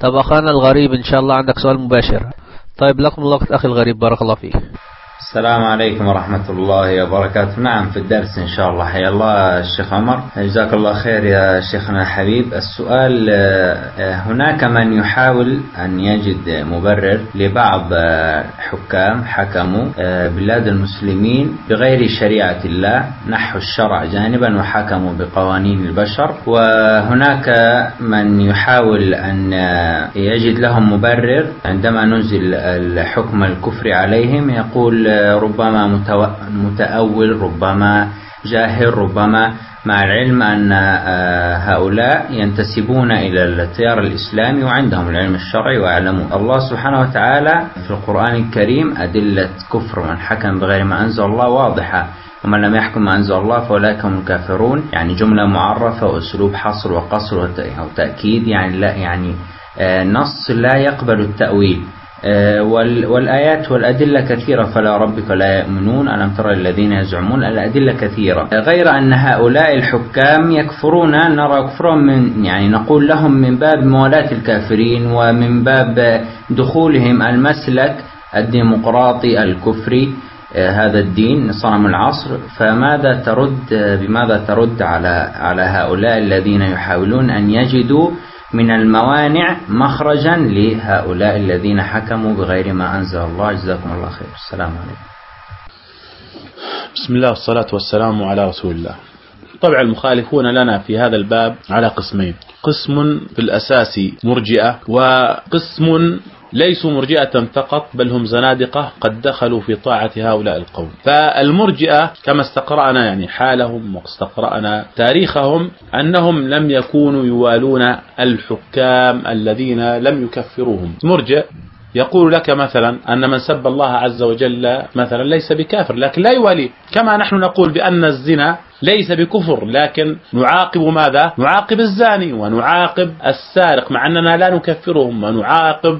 طب أخانا الغريب إن شاء الله عندك سؤال مباشر. طيب لكم الله أخي الغريب، بارك الله فيك. السلام عليكم ورحمة الله وبركاته. نعم في الدرس إن شاء الله. حيا الله الشيخ عمر، جزاك الله خير يا شيخنا الحبيب. السؤال، هناك من يحاول أن يجد مبرر لبعض حكام حكموا بلاد المسلمين بغير شريعة الله، نحو الشرع جانبا، وحكموا بقوانين البشر. وهناك من يحاول أن يجد لهم مبرر عندما نزل الحكم الكفر عليهم، يقول ربما متأول، ربما جاهل، ربما، مع العلم أن هؤلاء ينتسبون إلى التيار الإسلامي وعندهم العلم الشرعي ويعلمون. الله سبحانه وتعالى في القرآن الكريم أدلة كفر من حكم بغير ما أنزل الله واضحة، ومن لم يحكم ما أنزل الله فأولئك هم الكافرون. يعني جملة معرفة وأسلوب حصر وقصر أو تأكيد، يعني لا، يعني نص لا يقبل التأويل. والآيات والأدلة كثيرة، فلا ربك لا يؤمنون، ألم ترى الذين يزعمون، الأدلة كثيرة. غير أن هؤلاء الحكام يكفرون، نرى كفرهم من، يعني نقول لهم من باب موالاة الكافرين ومن باب دخولهم المسلك الديمقراطي الكفري، هذا الدين صنم العصر. بماذا ترد على هؤلاء الذين يحاولون أن يجدوا من الموانع مخرجا لهؤلاء الذين حكموا بغير ما أنزل الله؟ جزاكم الله خير. السلام عليكم. بسم الله والصلاة والسلام على رسول الله. طبعا المخالفون لنا في هذا الباب على قسمين: قسم في الأساس مرجئة، وقسم ليسوا مرجئة فقط بل هم زنادقة قد دخلوا في طاعة هؤلاء القوم. فالمرجئة كما استقرأنا يعني حالهم واستقرأنا تاريخهم أنهم لم يكونوا يوالون الحكام الذين لم يكفروهم. مرجئ يقول لك مثلا أن من سب الله عز وجل مثلا ليس بكافر لكن لا يواليه، كما نحن نقول بأن الزنا ليس بكفر لكن نعاقب ماذا؟ نعاقب الزاني ونعاقب السارق، مع أننا لا نكفرهم، ونعاقب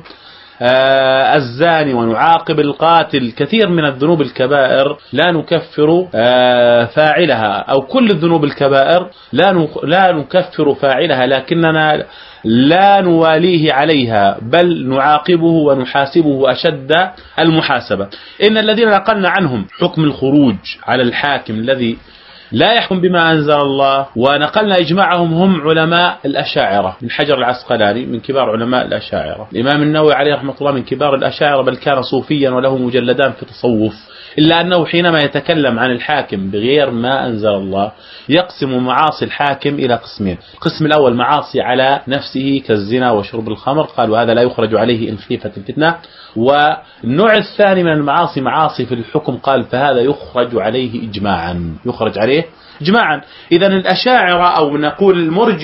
الزاني ونعاقب القاتل. كثير من الذنوب الكبائر لا نكفر فاعلها، أو كل الذنوب الكبائر لا نكفر فاعلها، لكننا لا نواليه عليها بل نعاقبه ونحاسبه أشد المحاسبة. إن الذين نقلنا عنهم حكم الخروج على الحاكم الذي لا يحكم بما أنزل الله ونقلنا إجماعهم هم علماء الأشاعرة. من حجر العسقلاني من كبار علماء الأشاعرة، الإمام النووي عليه رحمة الله من كبار الأشاعرة، بل كان صوفيا وله مجلدان في تصوف، إلا أنه حينما يتكلم عن الحاكم بغير ما أنزل الله يقسم معاصي الحاكم إلى قسمين. القسم الأول معاصي على نفسه كالزنا وشرب الخمر، قال وهذا لا يخرج عليه إن خيفت الفتنة. والنوع الثاني من المعاصي معاصي في الحكم، قال فهذا يخرج عليه إجماعا، يخرج عليه إجماعا. إذن الأشاعرة أو نقول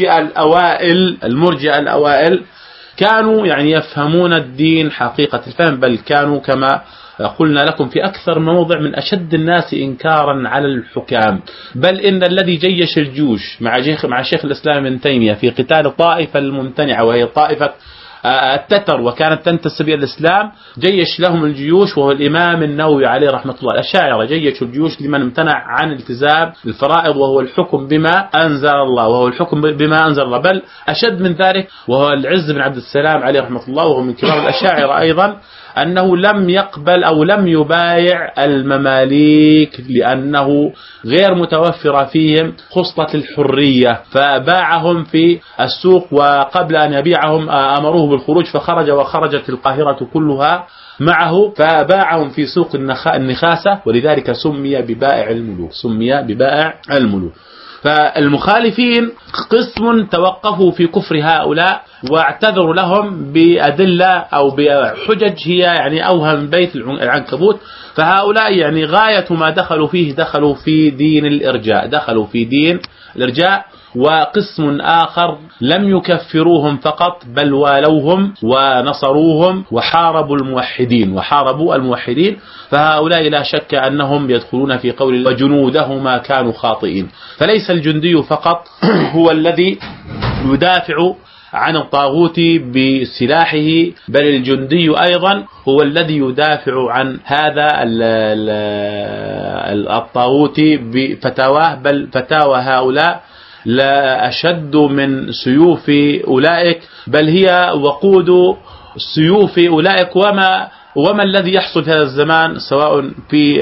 المرجئة الأوائل كانوا يعني يفهمون الدين حقيقة الفهم، بل كانوا كما قلنا لكم في أكثر من موضع من أشد الناس إنكارا على الحكام. بل إن الذي جيش الجيوش مع شيخ الإسلام ابن تيمية في قتال الطائفة الممتنعة وهي طائفة التتر وكانت تنتسب إلى الإسلام، جيش لهم الجيوش وهو الإمام النووي عليه رحمة الله. الأشاعرة جيشوا الجيوش لمن امتنع عن التزام الفرائض وهو الحكم بما أنزل الله، بل أشد من ذلك وهو العز بن عبد السلام عليه رحمة الله وهو من كبار الأشاعرة أيضا، أنه لم يقبل أو لم يبايع المماليك لأنه غير متوفر فيهم خصلة الحرية، فباعهم في السوق، وقبل أن يبيعهم أمروه بالخروج فخرج وخرجت القاهرة كلها معه، فباعهم في سوق النخاسة، ولذلك سمي ببائع الملوك. فالمخالفين قسم توقفوا في كفر هؤلاء واعتذروا لهم بأدلة أو بحجج هي يعني أوهم بيت العنكبوت. فهؤلاء يعني غاية ما دخلوا في دين الإرجاء. وقسم آخر لم يكفروهم فقط بل والوهم ونصروهم وحاربوا الموحدين. فهؤلاء لا شك أنهم يدخلون في قول وجنودهما كانوا خاطئين. فليس الجندي فقط هو الذي يدافع عن الطاغوت بسلاحه، بل الجندي أيضا هو الذي يدافع عن هذا الطاغوت بفتاواه، بل فتاوى هؤلاء لا أشد من سيوف أولئك. بل هي وقود سيوف أولئك. وما الذي يحصل في هذا الزمان سواء في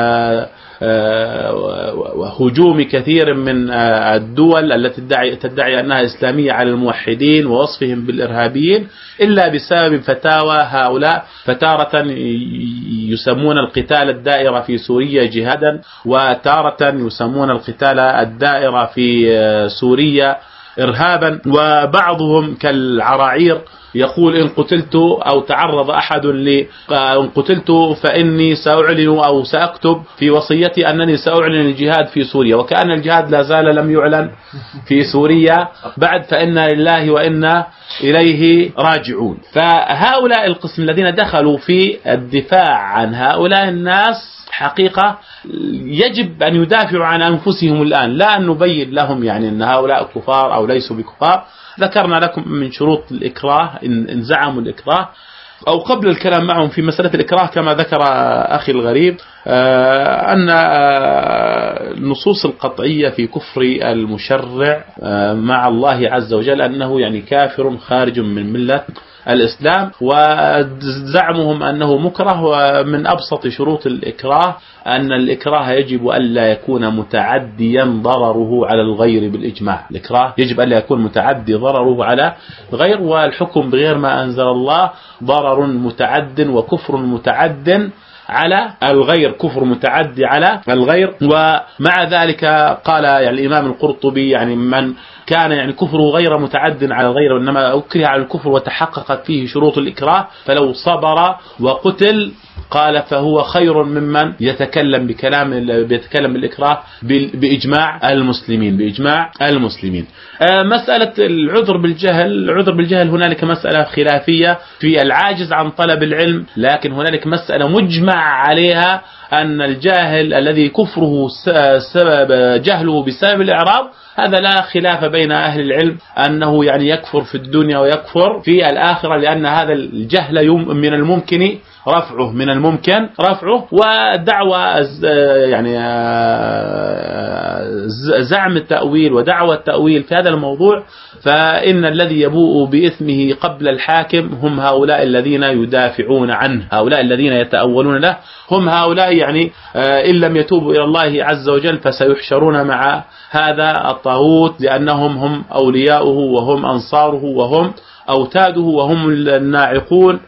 هجوم كثير من الدول التي تدعي أنها إسلامية على الموحدين ووصفهم بالإرهابيين إلا بسبب فتاوى هؤلاء. فتارة يسمون القتال الدائرة في سوريا جهادا، وتارة يسمون القتال الدائرة في سوريا إرهابا، وبعضهم كالعراعير يقول إن قتلت أو تعرض أحد إن قتلت فإني سأعلن أو سأكتب في وصيتي أنني سأعلن الجهاد في سوريا، وكأن الجهاد لا زال لم يعلن في سوريا بعد، فإنا لله وإنا إليه راجعون. فهؤلاء القسم الذين دخلوا في الدفاع عن هؤلاء الناس حقيقة يجب أن يدافعوا عن أنفسهم الآن، لا أن نبين لهم يعني أن هؤلاء كفار أو ليسوا بكفار. ذكرنا لكم من شروط الإكراه إن زعموا الإكراه، أو قبل الكلام معهم في مسألة الإكراه كما ذكر أخي الغريب أن النصوص القطعية في كفر المشرع مع الله عز وجل أنه يعني كافر خارج من ملة الإسلام، وزعمهم أنه مكره. ومن أبسط شروط الإكراه أن الإكراه يجب ألا يكون متعديا ضرره على الغير بالإجماع. الإكراه يجب ألا يكون متعدي ضرره على الغير، والحكم بغير ما أنزل الله ضرر متعد وكفر متعد على الغير، كفر متعدي على الغير. ومع ذلك قال يعني الإمام القرطبي يعني من كان يعني كفره غير متعد على الغير وإنما أكره على الكفر وتحققت فيه شروط الإكراه فلو صبر وقتل قال فهو خير ممن يتكلم بيتكلم بالإكراه بإجماع المسلمين. مسألة العذر بالجهل هنالك مسألة خلافية في العاجز عن طلب العلم، لكن هنالك مسألة مجمع عليها أن الجاهل الذي كفره سبب جهله بسبب الإعراض هذا لا خلاف بين أهل العلم أنه يعني يكفر في الدنيا ويكفر في الآخرة، لأن هذا الجهل من الممكن رفعه. ودعوة يعني زعم التأويل ودعوة التأويل في هذا الموضوع، فإن الذي يبوء بإثمه قبل الحاكم هم هؤلاء الذين يدافعون عنه، هؤلاء الذين يتأولون له، هم هؤلاء يعني إن لم يتوبوا إلى الله عز وجل فسيحشرون مع هذا الطاغوت، لأنهم هم أولياؤه وهم أنصاره وهم أوتاده وهم الناعقون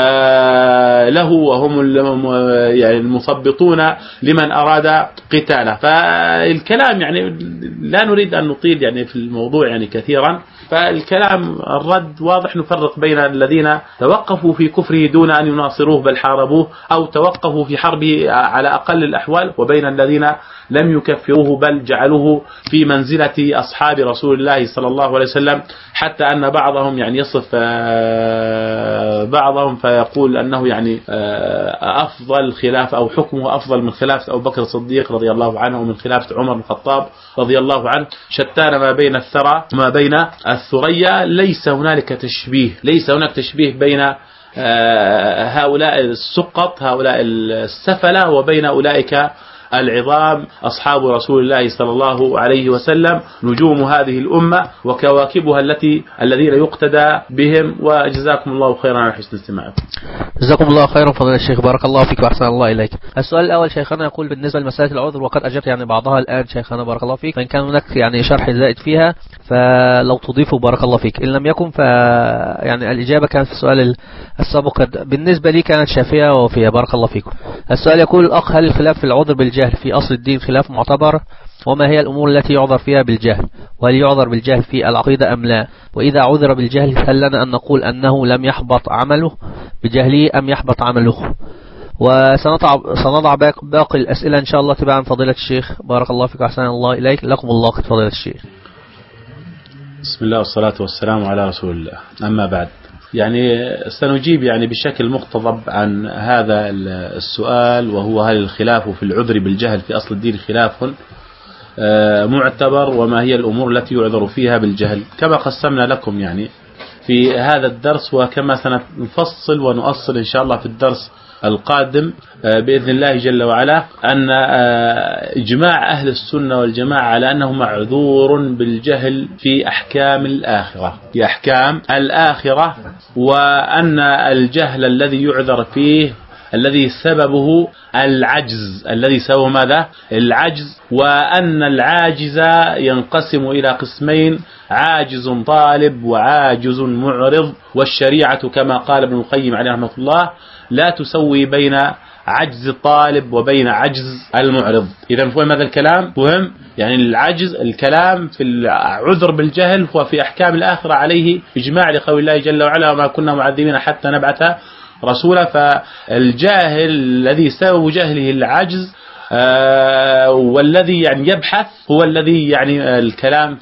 له وهم يعني المثبطون لمن أراد قتاله. فالكلام يعني لا نريد أن نطيل يعني في الموضوع يعني كثيرا، فالكلام الرد واضح. نفرق بين الذين توقفوا في كفره دون أن يناصروه بل حاربوه أو توقفوا في حربه على أقل الأحوال، وبين الذين لم يكفروه بل جعلوه في منزلة أصحاب رسول الله صلى الله عليه وسلم، حتى أن بعضهم يعني يصف بعضهم فيقول أنه يعني أفضل خلاف أو حكمه أفضل من خلافة أبو بكر الصديق رضي الله عنه ومن خلافة عمر بن الخطاب رضي الله عنه، شتان ما بين الثرى وما بين الثريا. ليس هناك تشبيه بين هؤلاء السقط هؤلاء السفلة وبين أولئك العظام أصحاب رسول الله صلى الله عليه وسلم، نجوم هذه الأمة وكواكبها الذين يقتدى بهم. وجزاكم الله خيرا على حسن استماعكم. جزاكم الله خيرا فضيلة الشيخ، بارك الله فيك وأحسن الله إليك. السؤال الأول شيخنا يقول بالنسبة لمسألة العذر وقد أجبت يعني بعضها الآن شيخنا بارك الله فيك، فإن كان هناك يعني شرح زائد فيها فلو تضيفه بارك الله فيك، إن لم يكن يعني الإجابة كانت في السؤال السابق بالنسبة لي كانت شافية ووفية بارك الله فيكم. السؤال يقول الأخ هل الخلاف في العذر بالجهل في أصل الدين خلاف معتبر؟ وما هي الأمور التي يعذر فيها بالجهل؟ وهل يعذر بالجهل في العقيدة أم لا؟ وإذا عذر بالجهل هل لنا أن نقول أنه لم يحبط عمله بجهله أم يحبط عمله؟ وسنضع باقي الأسئلة إن شاء الله تبعا فضيلة الشيخ بارك الله فيك وأحسن الله إليك. لكم الله فضيلة الشيخ. بسم الله والصلاة والسلام على رسول الله. أما بعد، يعني سنجيب يعني بشكل مقتضب عن هذا السؤال، وهو هل الخلاف في العذر بالجهل في أصل الدين خلاف معتبر، وما هي الأمور التي يعذر فيها بالجهل، كما قسمنا لكم يعني في هذا الدرس، وكما سنفصل ونؤصل إن شاء الله في الدرس القادم بإذن الله جل وعلا أن إجماع أهل السنة والجماعة على أنه معذور بالجهل في أحكام الآخرة، في أحكام الآخرة، وأن الجهل الذي يعذر فيه الذي سببه العجز، الذي سببه ماذا؟ العجز، وأن العاجز ينقسم إلى قسمين: عاجز طالب وعاجز معرض، والشريعة كما قال ابن القيم عليه رحمة الله لا تسوي بين عجز الطالب وبين عجز المعرض. إذا فهم هذا الكلام؟ فهم يعني العجز، الكلام في العذر بالجهل هو في أحكام الآخرة عليه إجماع لقول الله جل وعلا: وما كنا معذبين حتى نبعث رسولا. فالجاهل الذي سبب جهله العجز والذي يعني يبحث هو الذي يعني الكلام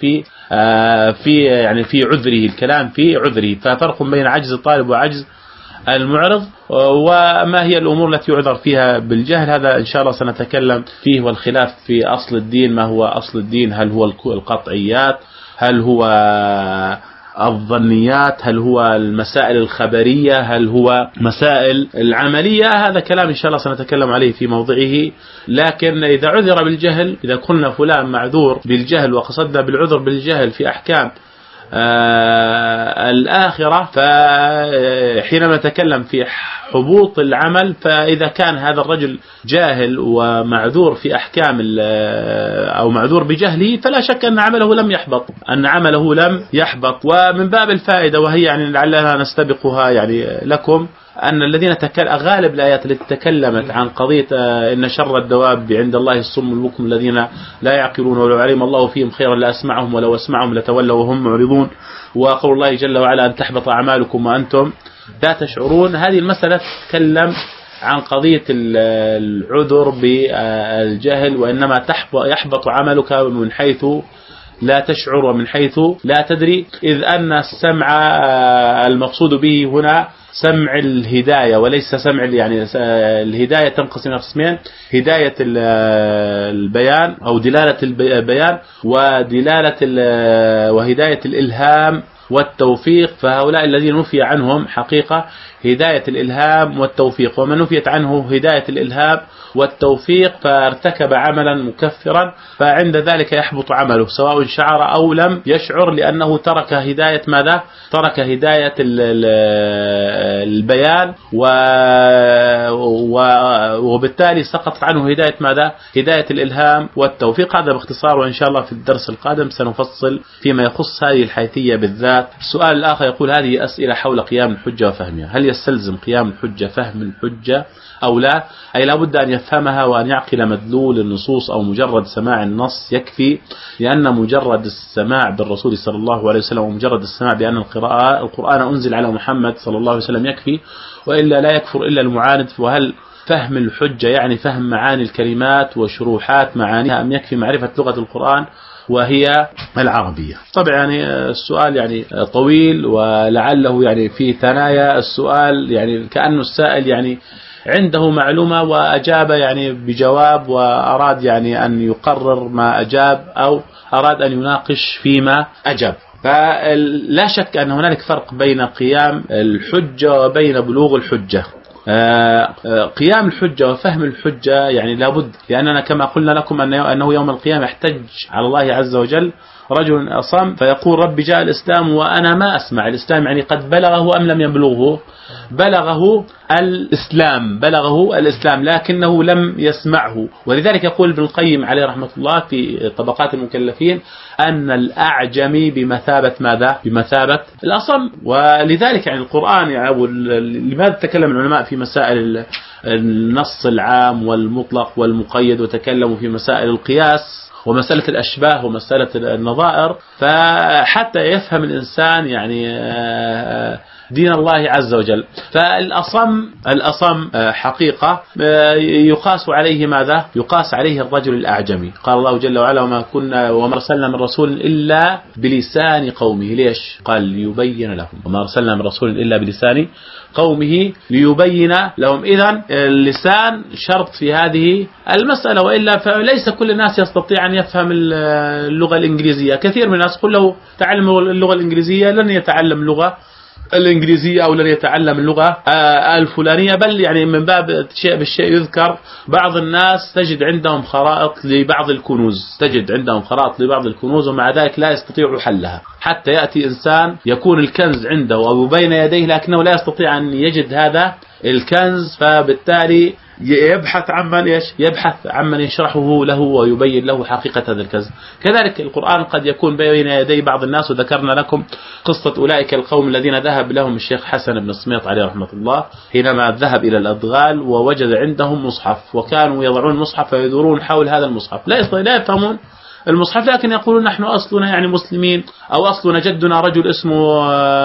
في عذره، الكلام في عذره. ففرق بين عجز الطالب وعجز المعرض. وما هي الأمور التي يعذر فيها بالجهل؟ هذا إن شاء الله سنتكلم فيه، والخلاف في أصل الدين. ما هو أصل الدين؟ هل هو القطعيات؟ هل هو الظنيات؟ هل هو المسائل الخبرية؟ هل هو مسائل العملية؟ هذا كلام إن شاء الله سنتكلم عليه في موضعه. لكن إذا عذر بالجهل، إذا قلنا فلان معذور بالجهل وقصدنا بالعذر بالجهل في أحكام الآخرة، فحينما نتكلم في حبوط العمل، فإذا كان هذا الرجل جاهل ومعذور في أحكام أو معذور بجهله، فلا شك أن عمله لم يحبط، أن عمله لم يحبط. ومن باب الفائدة، وهي يعني لعلنا نستبقها يعني لكم، أن الذين غالب الآيات التي تكلمت عن قضية إن شر الدواب عند الله الصم البكم الذين لا يعقلون ولو علم الله فيهم خيرا لأسمعهم ولو أسمعهم لتولوا وهم معرضون، وقول الله جل وعلا أن تحبط أعمالكم وأنتم لا تشعرون. هذه المسألة تتكلم عن قضية العذر بالجهل، وإنما يحبط عملك من حيث لا تشعر ومن حيث لا تدري، إذ أن السمع المقصود به هنا سمع الهداية وليس سمع يعني الهداية تنقسم إلى قسمين: هداية البيان أو دلالة البيان، وهداية الإلهام والتوفيق. فهؤلاء الذين نفي عنهم حقيقة هداية الإلهام والتوفيق، ومن نفيت عنه هداية الإلهام والتوفيق فارتكب عملا مكفرا، فعند ذلك يحبط عمله سواء شعر أو لم يشعر، لأنه ترك هداية ماذا؟ ترك هداية البيان، وبالتالي سقط عنه هداية ماذا؟ هداية الإلهام والتوفيق. هذا باختصار، وإن شاء الله في الدرس القادم سنفصل فيما يخص هذه الحيثية بالذات. السؤال الآخر يقول: هذه أسئلة حول قيام الحجة وفهمها، هل يستلزم قيام الحجة فهم الحجة أو لا؟ أي لابد أن يفهمها وأن يعقل مدلول النصوص، أو مجرد سماع النص يكفي؟ لأن مجرد السماع بالرسول صلى الله عليه وسلم ومجرد السماع بأن القرآن أنزل على محمد صلى الله عليه وسلم يكفي، وإلا لا يكفر إلا المعاند. وهل فهم الحجة يعني فهم معاني الكلمات وشروحات معانيها، أم يكفي معرفة لغة القرآن وهي العربية؟ طبعا يعني السؤال يعني طويل، ولعله يعني في ثنايا السؤال يعني كأنه السائل يعني عنده معلومة وأجاب يعني بجواب، وأراد يعني أن يقرر ما أجاب أو أراد أن يناقش فيما أجاب. فلا شك أن هنالك فرق بين قيام الحجة وبين بلوغ الحجة. قيام الحجة وفهم الحجة يعني لابد، لأننا كما قلنا لكم أنه يوم القيامة يحتج على الله عز وجل رجل أصم فيقول: رب جاء الإسلام وأنا ما أسمع. الإسلام يعني قد بلغه أم لم يبلغه؟ بلغه الإسلام لكنه لم يسمعه. ولذلك يقول ابن القيم عليه رحمة الله في طبقات المكلفين أن الأعجمي بمثابة ماذا؟ بمثابة الأصم. ولذلك يعني القرآن يعني لماذا تكلم العلماء في مسائل النص العام والمطلق والمقيد، وتكلموا في مسائل القياس ومسألة الأشباه ومسألة النظائر، فحتى يفهم الإنسان يعني دين الله عز وجل. فالأصم حقيقة يقاس عليه ماذا؟ يقاس عليه الرجل الأعجمي. قال الله جل وعلا: وما أرسلنا من رسول إلا بلسان قومه. ليش؟ قال: ليبين لهم. وما أرسلنا من رسول إلا بلسان قومه ليبين لهم. إذن اللسان شرط في هذه المسألة، وإلا فليس كل الناس يستطيع أن يفهم اللغة الإنجليزية. كثير من الناس قل له تعلم اللغة الإنجليزية لن يتعلم لغة الإنجليزية أو لن يتعلم اللغة الفلانية، بل يعني من باب شيء بالشيء يذكر بعض الناس تجد عندهم خرائط لبعض الكنوز ومع ذلك لا يستطيع حلها، حتى يأتي إنسان يكون الكنز عنده أو بين يديه لكنه لا يستطيع أن يجد هذا الكنز، فبالتالي يبحث عن من يشرحه له ويبين له حقيقة هذا الكنز. كذلك القرآن قد يكون بين يدي بعض الناس، وذكرنا لكم قصة أولئك القوم الذين ذهب لهم الشيخ حسن بن سميط عليه رحمة الله حينما ذهب إلى الأدغال ووجد عندهم مصحف، وكانوا يضعون المصحف ويدورون حول هذا المصحف، لا يفهمون المصحف، لكن يقولون نحن أصلنا يعني مسلمين، أو أصلنا جدنا رجل اسمه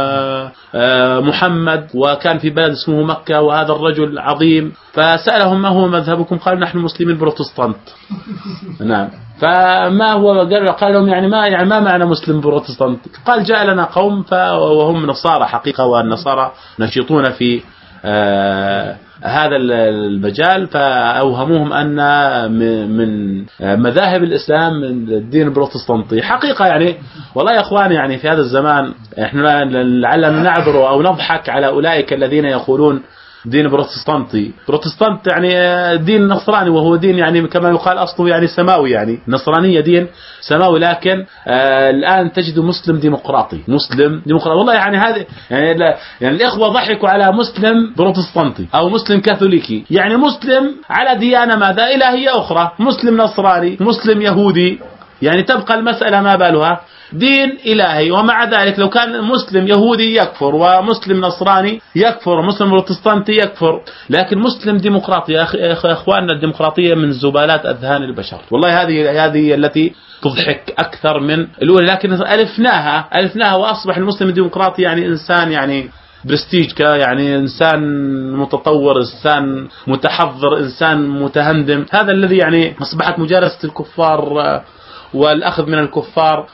محمد وكان في بلد اسمه مكة وهذا الرجل عظيم، فسألهم ما هو مذهبكم؟ قالوا نحن مسلمين بروتستانت. نعم. فما هو؟ قال لهم يعني ما معنى مسلم بروتستانت؟ قال جاء لنا قوم وهم نصارى حقيقة، والنصارى نشيطون في هذا المجال، فأوهموهم أن من مذاهب الإسلام من الدين البروتستانتي حقيقة. يعني والله يا أخوان، يعني في هذا الزمان إحنا لعلنا نعذر أو نضحك على أولئك الذين يقولون دين بروتستانت يعني دين نصراني، وهو دين يعني كما يقال أصله يعني سماوي، يعني نصرانية دين سماوي، لكن الآن تجد مسلم ديمقراطي. والله يعني هذه يعني الإخوة ضحكوا على مسلم بروتستانتي أو مسلم كاثوليكي، يعني مسلم على ديانة ماذا إلهية أخرى، مسلم نصراني، مسلم يهودي، يعني تبقى المسألة ما بالها دين إلهي. ومع ذلك لو كان مسلم يهودي يكفر، ومسلم نصراني يكفر، ومسلم بروتستانتي يكفر، لكن مسلم ديمقراطي. يا أخواننا الديمقراطية من زبالات أذهان البشر، والله هذه التي تضحك أكثر من الأولى، لكن ألفناها وأصبح المسلم الديمقراطي يعني إنسان يعني برستيج، يعني إنسان متطور، إنسان متحضر، إنسان متهندم. هذا الذي يعني أصبحت مجالسة الكفار والأخذ من الكفار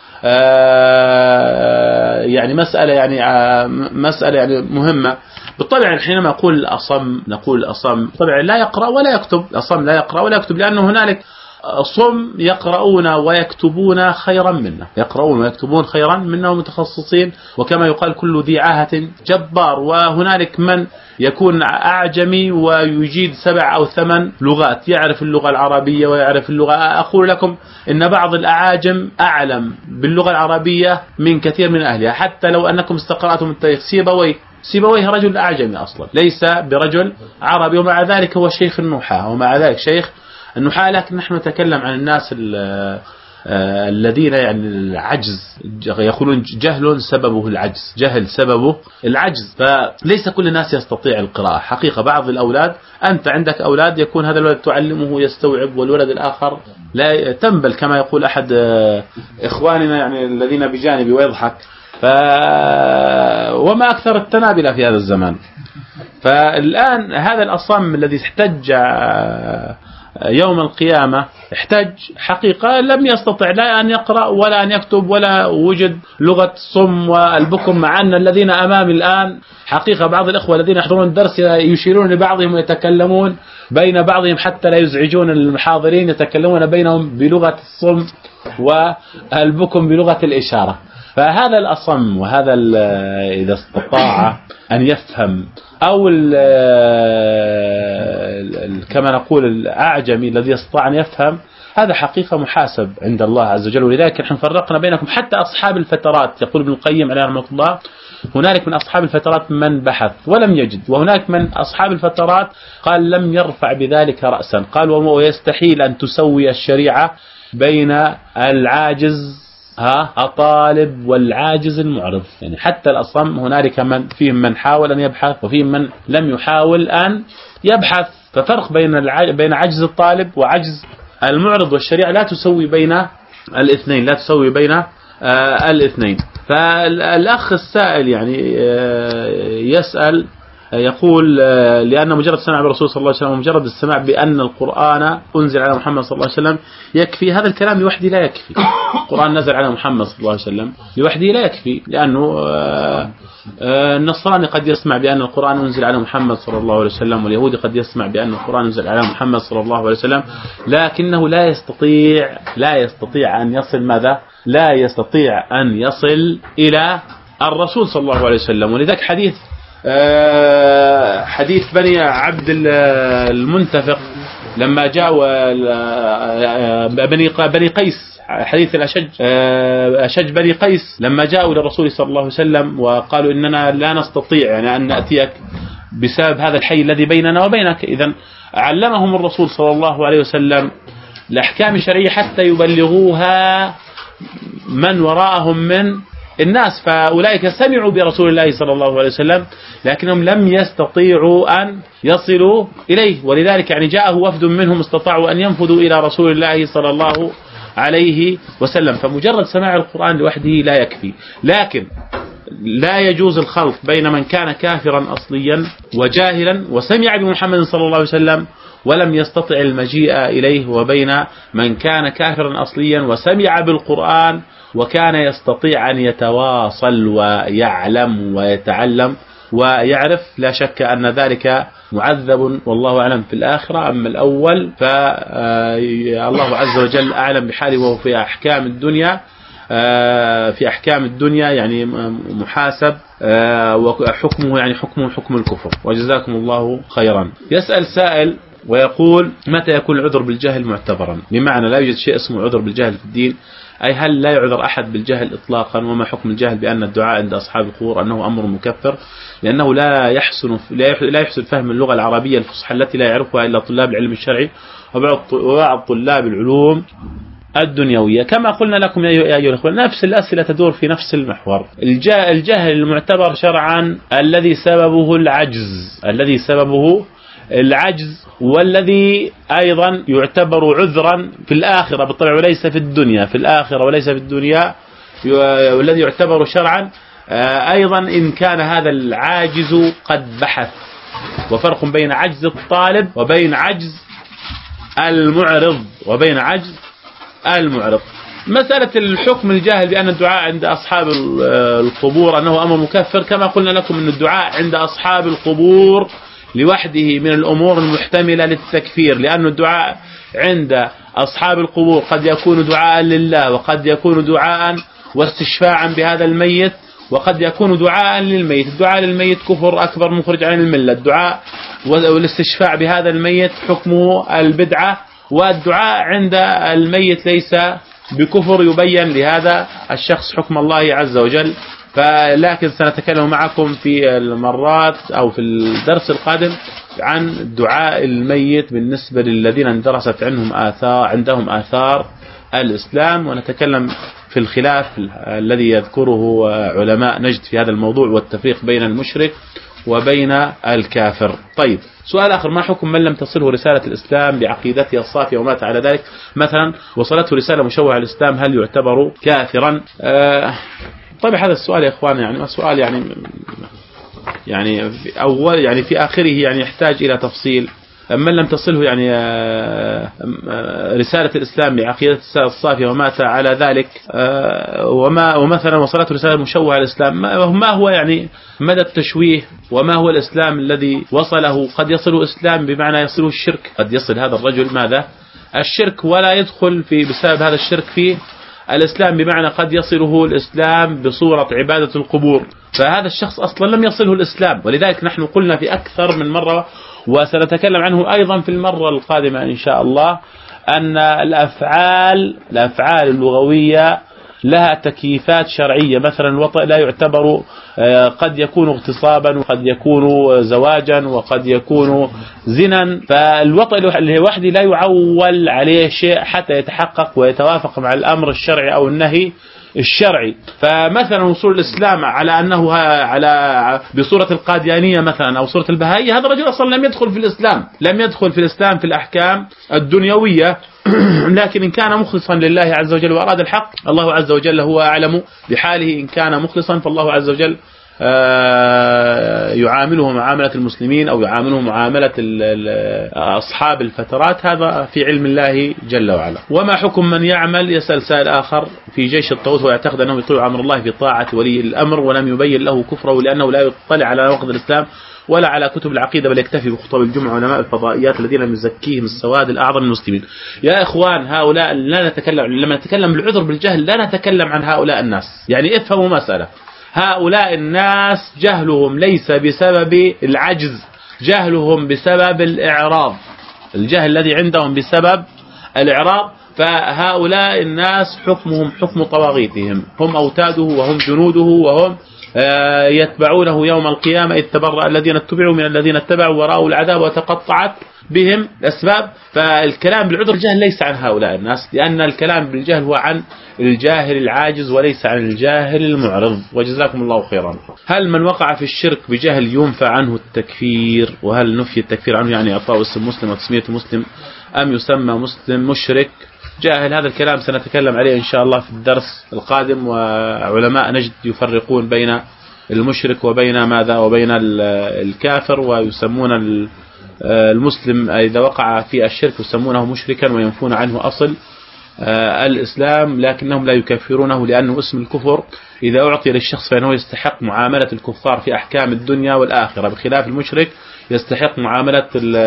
يعني مسألة يعني مهمة. بالطبع حينما نقول الأصم طبعا لا يقرأ ولا يكتب، الأصم لا يقرأ ولا يكتب، لأنه هنالك صم يقرؤون ويكتبون خيرا منا متخصصين، وكما يقال كل ذي عاهة جبار. وهنالك من يكون أعجمي ويجيد 7 أو 8 لغات، يعرف اللغة العربية ويعرف اللغة. أقول لكم إن بعض الأعاجم أعلم باللغة العربية من كثير من أهلها، حتى لو أنكم استقرأتم التاريخ. سيبويه رجل أعجمي أصلا، ليس برجل عربي، ومع ذلك هو شيخ النحاة. لكن نحن نتكلم عن الناس الذين يعني العجز، يقولون جهل سببه العجز، فليس كل الناس يستطيع القراءة حقيقة. بعض الأولاد، أنت عندك أولاد يكون هذا الولد تعلمه يستوعب، والولد الآخر لا تنبل، كما يقول أحد إخواننا يعني الذين بجانبي ويضحك. وما أكثر التنابلة في هذا الزمان. فالآن هذا الأصم الذي احتج يوم القيامة احتج حقيقة، لم يستطع لا أن يقرأ ولا أن يكتب، ولا وجد لغة الصم والبكم، مع أن الذين أمامي الآن حقيقة بعض الأخوة الذين يحضرون الدرس يشيرون لبعضهم ويتكلمون بين بعضهم حتى لا يزعجون المحاضرين، يتكلمون بينهم بلغة الصم والبكم بلغة الإشارة. فهذا الأصم، وهذا إذا استطاع أن يفهم، أو كما نقول الأعجمي الذي يستطيع أن يفهم، هذا حقيقة محاسب عند الله عز وجل. ولذلك نحن فرقنا بينكم. حتى أصحاب الفترات، يقول ابن القيم عليه رحمة الله، هنالك من أصحاب الفترات من بحث ولم يجد، وهناك من أصحاب الفترات قال لم يرفع بذلك رأسا. قال ويستحيل أن تسوي الشريعة بين العاجز الطالب والعاجز المعرض. يعني حتى الأصم هنالك فيهم من حاول أن يبحث، وفيهم من لم يحاول أن يبحث. ففرق بين عجز الطالب وعجز المعرض، والشريعة لا تسوي بين الاثنين. فالأخ السائل يعني يسأل يقول لأن مجرد السماع بالرسول صلى الله عليه وسلم ومجرد السماع بأن القرآن أنزل على محمد صلى الله عليه وسلم يكفي. هذا الكلام لوحده لا يكفي. القرآن نزل على محمد صلى الله عليه وسلم لوحده لا يكفي، لأنه النصراني قد يسمع بأن القرآن أنزل على محمد صلى الله عليه وسلم، واليهودي قد يسمع بأن القرآن أنزل على محمد صلى الله عليه وسلم، لكنه لا يستطيع أن يصل إلى الرسول صلى الله عليه وسلم. ولذلك حديث بني عبد المنتفق لما جاءوا بني قيس، حديث أشج بني قيس لما جاءوا للرسول صلى الله عليه وسلم وقالوا إننا لا نستطيع يعني أن نأتيك بسبب هذا الحي الذي بيننا وبينك. إذن علمهم الرسول صلى الله عليه وسلم الأحكام الشرعية حتى يبلغوها من وراءهم من الناس، فأولئك سمعوا برسول الله صلى الله عليه وسلم لكنهم لم يستطيعوا أن يصلوا إليه، ولذلك يعني جاءه وفد منهم استطاعوا أن ينفذوا إلى رسول الله صلى الله عليه وسلم. فمجرد سماع القرآن لوحده لا يكفي، لكن لا يجوز الخلط بين من كان كافرا أصليا وجاهلا وسمع بمحمد صلى الله عليه وسلم ولم يستطع المجيء إليه، وبين من كان كافرا أصليا وسمع بالقرآن وكان يستطيع أن يتواصل ويعلم ويتعلم ويعرف. لا شك أن ذلك معذب والله أعلم في الآخرة. أما الأول فالله عز وجل أعلم بحاله وهو في أحكام الدنيا يعني محاسب، وحكمه يعني حكم الكفر. وجزاكم الله خيرا. يسأل سائل ويقول: متى يكون العذر بالجهل معتبرا؟ بمعنى لا يوجد شيء اسمه عذر بالجهل في الدين، أي هل لا يعذر أحد بالجهل إطلاقا؟ وما حكم الجهل بأن الدعاء عند أصحاب القبور أنه أمر مكفر لأنه لا يحسن فهم اللغة العربية الفصحى التي لا يعرفها إلا طلاب العلم الشرعي وبعض طلاب العلوم الدنيوية. كما قلنا لكم يا أيها الأخوة، نفس الأسئلة تدور في نفس المحور. الجهل المعتبر شرعا الذي سببه العجز والذي أيضا يعتبر عذرا في الآخرة بالطبع وليس في الدنيا، والذي يعتبر شرعا أيضا إن كان هذا العاجز قد بحث. وفرق بين عجز الطالب وبين عجز المعرض. مسألة الحكم الجاهل بأن الدعاء عند أصحاب القبور أنه أمر مكفر، كما قلنا لكم أن الدعاء عند أصحاب القبور لوحده من الأمور المحتملة للتكفير، لأن الدعاء عند أصحاب القبور قد يكون دعاء لله، وقد يكون دعاء واستشفاعا بهذا الميت، وقد يكون دعاء للميت. الدعاء للميت كفر أكبر مخرج عن الملة، الدعاء والاستشفاع بهذا الميت حكمه البدعة، والدعاء عند الميت ليس بكفر يبين لهذا الشخص حكم الله عز وجل. لكن سنتكلم معكم في المرات أو في الدرس القادم عن دعاء الميت بالنسبة للذين اندرست عندهم آثار الإسلام، ونتكلم في الخلاف الذي يذكره علماء نجد في هذا الموضوع والتفريق بين المشرك وبين الكافر. طيب، سؤال آخر: ما حكم من لم تصله رسالة الإسلام بعقيدته الصافية ومات على ذلك؟ مثلا وصلته رسالة مشوهة على الإسلام، هل يعتبر كافرا؟ طيب، هذا السؤال يا إخوان يعني سؤال يعني في آخره يعني يحتاج إلى تفصيل. من لم تصله يعني رسالة الإسلام بعقيدة الصافية ومات على ذلك، ومثلا وصلته رسالة مشوهة على الإسلام، ما هو يعني مدى التشويه وما هو الإسلام الذي وصله؟ قد يصله إسلام بمعنى يصله الشرك، قد يصل هذا الرجل الشرك ولا يدخل بسبب هذا الشرك في الإسلام، بمعنى قد يصله الإسلام بصورة عبادة القبور، فهذا الشخص أصلا لم يصله الإسلام. ولذلك نحن قلنا في أكثر من مرة وسنتكلم عنه أيضا في المرة القادمة إن شاء الله أن الأفعال اللغوية لها تكييفات شرعية. مثلا الوطأ لا يعتبر، قد يكون اغتصابا وقد يكون زواجا وقد يكون زنا، فالوطأ لوحده لا يعول عليه شيء حتى يتحقق ويتوافق مع الأمر الشرعي أو النهي الشرعي. فمثلا وصول الإسلام على أنه بصورة القاديانية مثلا أو صورة البهائية، هذا الرجل أصلا لم يدخل في الإسلام في الأحكام الدنيوية. لكن إن كان مخلصا لله عز وجل وأراد الحق، الله عز وجل هو أعلم بحاله. إن كان مخلصا فالله عز وجل يعامله معاملة المسلمين أو يعامله معاملة أصحاب الفترات، هذا في علم الله جل وعلا. وما حكم من يعمل، يسأل سائل آخر، في جيش الطاغوت ويعتقد أنه يطيع أمر الله في طاعة ولي الأمر ولم يبين له كفره لأنه لا يطلع على نواقض الإسلام ولا على كتب العقيدة، بل يكتفي بخطب الجمعة علماء الفضائيات الذين لم يزكيهم السواد الأعظم من المسلمين. يا إخوان، هؤلاء لما نتكلم بالعذر بالجهل لا نتكلم عن هؤلاء الناس، يعني افهموا مسألة. هؤلاء الناس جهلهم ليس بسبب العجز، جهلهم بسبب الإعراض، الجهل الذي عندهم بسبب الإعراض. فهؤلاء الناس حكمهم حكم طواغيتهم، هم أوتاده وهم جنوده، وهم يتبعونه يوم القيامة، إذ تبرأ الذين اتبعوا من الذين اتبعوا ورأوا العذاب وتقطعت بهم الأسباب. فالكلام بالعذر الجهل ليس عن هؤلاء الناس، لأن الكلام بالجهل هو عن الجاهل العاجز وليس عن الجاهل المعرض. وجزاكم الله خيرا. هل من وقع في الشرك بجهل ينفى عنه التكفير؟ وهل نفي التكفير عنه يعني إعطاء اسم مسلم وتسمية مسلم، أم يسمى مسلم مشرك جاهل؟ هذا الكلام سنتكلم عليه إن شاء الله في الدرس القادم. وعلماء نجد يفرقون بين المشرك وبين ماذا وبين الكافر، ويسمون المسلم إذا وقع في الشرك يسمونه مشركا وينفون عنه أصل الإسلام، لكنهم لا يكفرونه لأنه اسم الكفر إذا أعطي للشخص فإنه يستحق معاملة الكفار في أحكام الدنيا والآخرة، بخلاف المشرك يستحق معاملة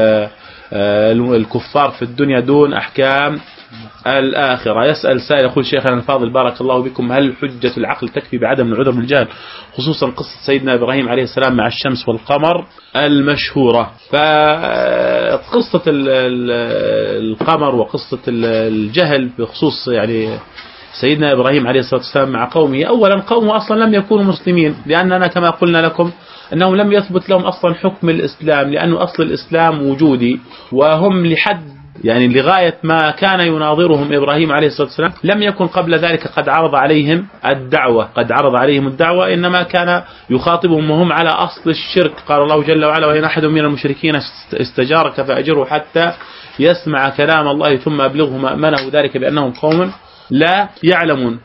الكفار في الدنيا دون أحكام الآخرة. يسأل سائل يقول شيخنا الفاضل بارك الله بكم، هل حجة العقل تكفي بعدم العذر بالجهل، خصوصا قصة سيدنا إبراهيم عليه السلام مع الشمس والقمر المشهورة؟ فقصة القمر وقصة الجهل بخصوص يعني سيدنا إبراهيم عليه الصلاة والسلام مع قومه، أولا قومه أصلا لم يكونوا مسلمين، لأننا كما قلنا لكم أنهم لم يثبت لهم أصلا حكم الإسلام، لأنه أصل الإسلام وجودي، وهم لحد يعني لغاية ما كان يناظرهم إبراهيم عليه الصلاة والسلام لم يكن قبل ذلك قد عرض عليهم الدعوة، إنما كان يخاطبهم وهم على أصل الشرك. قال الله جل وعلا: وإن أحد من المشركين استجارك فأجره حتى يسمع كلام الله ثم أبلغه مأمنه، ذلك بأنهم قوم لا يعلمون.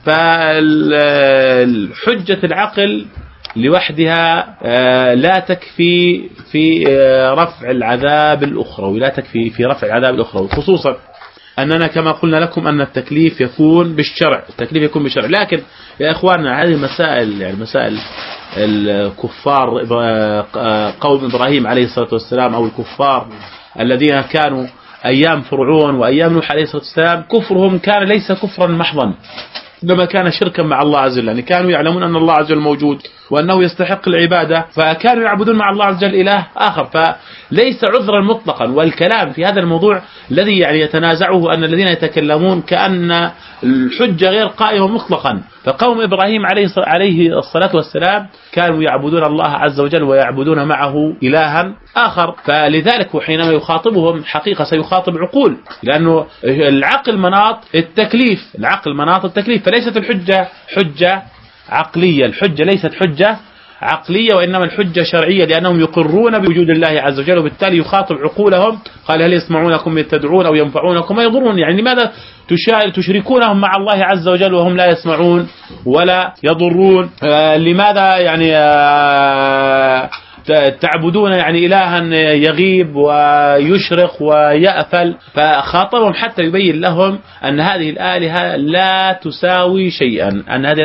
فالحجة العقل لوحدها لا تكفي في رفع العذاب الأخروي، خصوصا أننا كما قلنا لكم أن التكليف يكون بالشرع، لكن يا إخواننا هذه مسائل يعني مسائل الكفار قوم إبراهيم عليه الصلاة والسلام أو الكفار الذين كانوا أيام فرعون وأيام نوح عليه الصلاة والسلام، كفرهم كان ليس كفرا محضا، إنما كان شركا مع الله عز وجل، يعني كانوا يعلمون أن الله عز وجل موجود وأنه يستحق العبادة، فكانوا يعبدون مع الله عز وجل إله آخر، فليس عذرا مطلقا. والكلام في هذا الموضوع الذي يعني يتنازعه أن الذين يتكلمون كأن الحجة غير قائمة مطلقا. فقوم إبراهيم عليه الصلاة والسلام كانوا يعبدون الله عز وجل ويعبدون معه إلها آخر، فلذلك حينما يخاطبهم حقيقة سيخاطب عقول، لأنه العقل مناط التكليف، فليست الحجة حجة عقلية، الحجة ليست حجة عقلية وإنما الحجة شرعية، لأنهم يقرون بوجود الله عز وجل، وبالتالي يخاطب عقولهم. قال: هل يسمعونكم إذ تدعون أو ينفعونكم أو يضرون؟ يعني لماذا تشركونهم مع الله عز وجل وهم لا يسمعون ولا يضرون؟ لماذا يعني تعبدون يعني إلها يغيب ويشرق ويأفل؟ فخاطبهم حتى يبين لهم أن هذه الآلهة لا تساوي شيئا،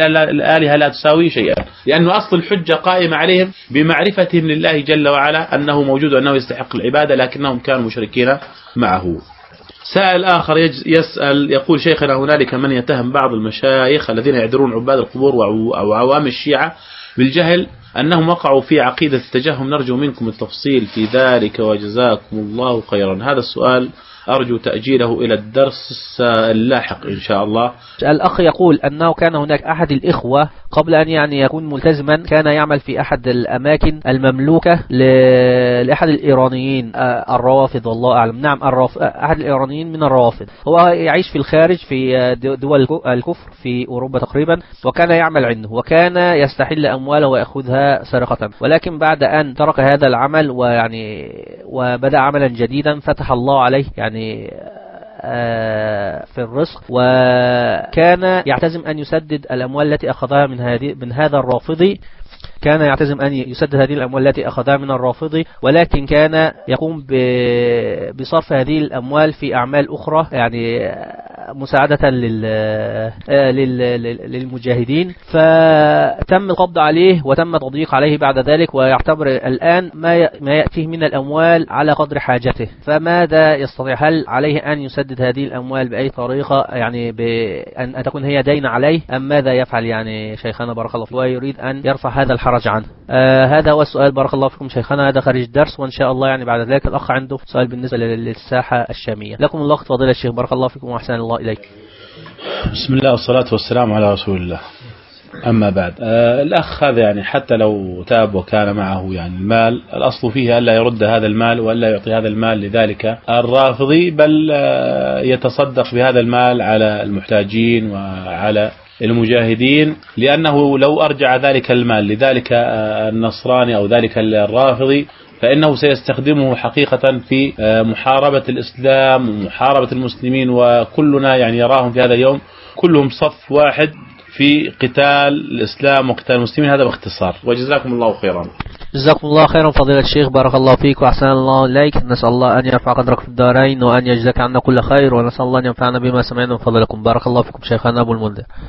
لأنه أصل الحجة قائمة عليهم بمعرفتهم لله جل وعلا أنه موجود وأنه يستحق العبادة، لكنهم كانوا مشركين معه. سائل آخر يسأل يقول: شيخنا هنالك من يتهم بعض المشايخ الذين يعذرون عباد القبور أو عوام الشيعة بالجهل أنهم وقعوا في عقيدة التجهم، نرجو منكم التفصيل في ذلك وجزاكم الله خيرا. هذا السؤال أرجو تأجيله إلى الدرس اللاحق إن شاء الله. الأخ يقول أنه كان هناك أحد الإخوة قبل أن يعني يكون ملتزما، كان يعمل في أحد الأماكن المملوكة لأحد الإيرانيين الروافض، والله أعلم، نعم أحد الإيرانيين من الروافض، هو يعيش في الخارج في دول الكفر في أوروبا تقريبا، وكان يعمل عنده وكان يستحل أمواله ويأخذها سرقة، ولكن بعد أن ترك هذا العمل وبدأ عملا جديدا فتح الله عليه يعني في الرزق، وكان يعتزم أن يسدد الأموال التي أخذها من هذا الرافضي كان يعتزم أن يسدد هذه الأموال التي أخذها من الرافضي، ولكن كان يقوم بصرف هذه الأموال في أعمال أخرى، يعني مساعدة للمجاهدين، فتم القبض عليه وتم تضييق عليه بعد ذلك، ويعتبر الآن ما يأتيه من الأموال على قدر حاجته. فماذا يستطيع؟ هل عليه أن يسدد هذه الأموال بأي طريقة، يعني بأن تكون هي دين عليه، أم ماذا يفعل يعني شيخنا بارك الله فيك؟ ويريد أن يرفع هذا الحرج عنه. هذا هو السؤال بارك الله فيكم شيخنا. هذا خارج الدرس، وإن شاء الله يعني بعد ذلك الأخ عنده سؤال بالنسبة للساحة الشامية. لكم الله فضيلة الشيخ بارك الله فيكم وأحسن الله إليك. بسم الله والصلاة والسلام على رسول الله. أما بعد، الأخ هذا يعني حتى لو تاب وكان معه يعني المال، الأصل فيه ألا يرد هذا المال وألا يعطي هذا المال لذلك الرافضي، بل يتصدق بهذا المال على المحتاجين وعلى المجاهدين، لأنه لو أرجع ذلك المال لذلك النصراني أو ذلك الرافضي فإنه سيستخدمه حقيقة في محاربة الإسلام ومحاربة المسلمين، وكلنا يعني يراهم في هذا اليوم كلهم صف واحد في قتال الإسلام وقتال المسلمين. هذا باختصار، وجزاكم الله خيرا. جزاكم الله خيرا فضيلة الشيخ بارك الله فيك وأحسن الله إليك. نسأل الله أن يرفع قدرك في الدارين وأن يجزاك عنا كل خير، ونسأل الله أن ينفعنا بما سمعنا من فضلكم. بارك الله فيكم شيخنا أبو المنذر.